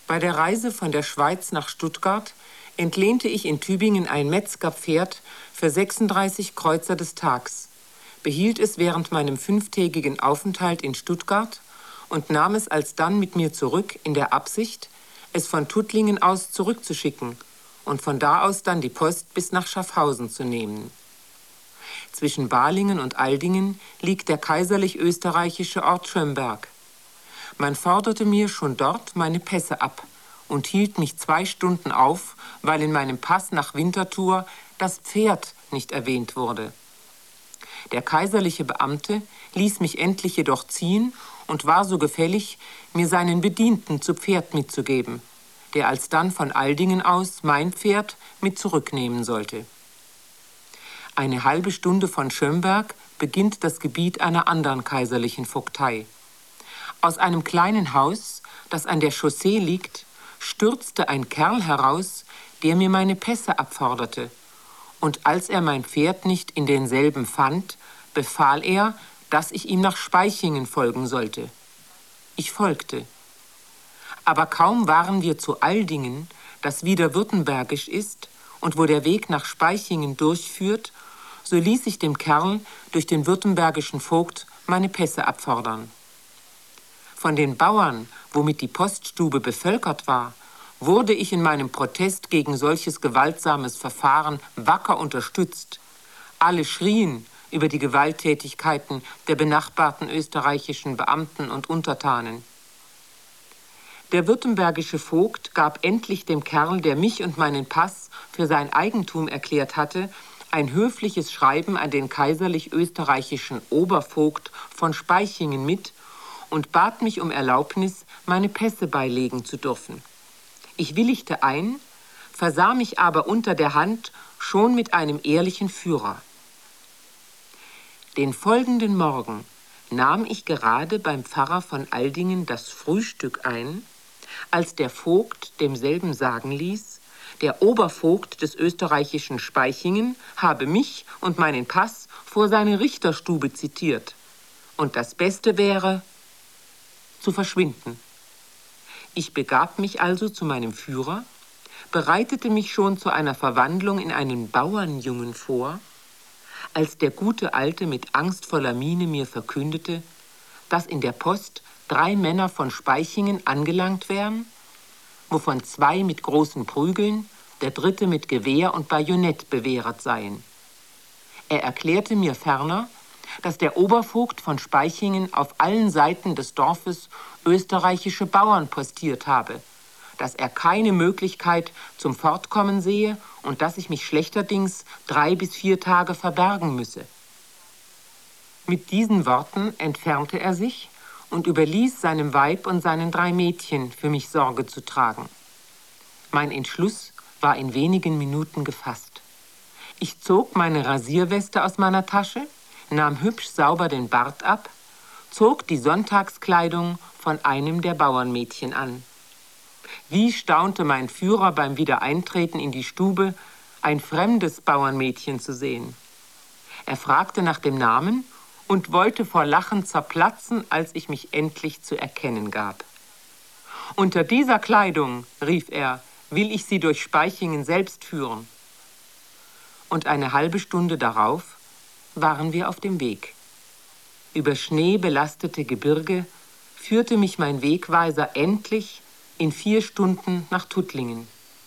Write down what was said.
Bei der Reise von der Schweiz nach Stuttgart entlehnte ich in Tübingen ein Metzgerpferd für 36 Kreuzer des Tags, behielt es während meinem 5-tägigen Aufenthalt in Stuttgart und nahm es alsdann mit mir zurück in der Absicht, es von Tuttlingen aus zurückzuschicken und von da aus dann die Post bis nach Schaffhausen zu nehmen. Zwischen Balingen und Aldingen liegt der kaiserlich-österreichische Ort Schömberg. Man forderte mir schon dort meine Pässe ab und hielt mich 2 Stunden auf, weil in meinem Pass nach Winterthur das Pferd nicht erwähnt wurde. Der kaiserliche Beamte ließ mich endlich jedoch ziehen und war so gefällig, mir seinen Bedienten zu Pferd mitzugeben, der alsdann von Aldingen aus mein Pferd mit zurücknehmen sollte. Eine halbe Stunde von Schömberg beginnt das Gebiet einer anderen kaiserlichen Vogtei. Aus einem kleinen Haus, das an der Chaussee liegt, stürzte ein Kerl heraus, der mir meine Pässe abforderte. Und als er mein Pferd nicht in denselben fand, befahl er, dass ich ihm nach Spaichingen folgen sollte. Ich folgte. Aber kaum waren wir zu Aldingen, das wieder württembergisch ist und wo der Weg nach Spaichingen durchführt, so ließ ich dem Kerl durch den württembergischen Vogt meine Pässe abfordern. Von den Bauern, womit die Poststube bevölkert war, wurde ich in meinem Protest gegen solches gewaltsames Verfahren wacker unterstützt. Alle schrien über die Gewalttätigkeiten der benachbarten österreichischen Beamten und Untertanen. Der württembergische Vogt gab endlich dem Kerl, der mich und meinen Pass für sein Eigentum erklärt hatte, ein höfliches Schreiben an den kaiserlich-österreichischen Obervogt von Spaichingen mit und bat mich um Erlaubnis, meine Pässe beilegen zu dürfen. Ich willigte ein, versah mich aber unter der Hand schon mit einem ehrlichen Führer. Den folgenden Morgen nahm ich gerade beim Pfarrer von Aldingen das Frühstück ein, als der Vogt demselben sagen ließ, der Obervogt des österreichischen Spaichingen habe mich und meinen Pass vor seine Richterstube zitiert. Und das Beste wäre, zu verschwinden. Ich begab mich also zu meinem Führer, bereitete mich schon zu einer Verwandlung in einen Bauernjungen vor, als der gute Alte mit angstvoller Miene mir verkündete, dass in der Post 3 Männer von Spaichingen angelangt wären, wovon 2 mit großen Prügeln, der 3. mit Gewehr und Bajonett bewehret seien. Er erklärte mir ferner, dass der Obervogt von Spaichingen auf allen Seiten des Dorfes österreichische Bauern postiert habe, dass er keine Möglichkeit zum Fortkommen sehe und dass ich mich schlechterdings 3 bis 4 Tage verbergen müsse. Mit diesen Worten entfernte er sich und überließ seinem Weib und seinen 3 Mädchen für mich Sorge zu tragen. Mein Entschluss war in wenigen Minuten gefasst. Ich zog meine Rasierweste aus meiner Tasche, nahm hübsch sauber den Bart ab, zog die Sonntagskleidung von einem der Bauernmädchen an. Wie staunte mein Führer beim Wiedereintreten in die Stube, ein fremdes Bauernmädchen zu sehen. Er fragte nach dem Namen und wollte vor Lachen zerplatzen, als ich mich endlich zu erkennen gab. »Unter dieser Kleidung«, rief er, »will ich Sie durch Spaichingen selbst führen.« Und eine halbe Stunde darauf waren wir auf dem Weg. Über schneebelastete Gebirge führte mich mein Wegweiser endlich in 4 Stunden nach Tuttlingen.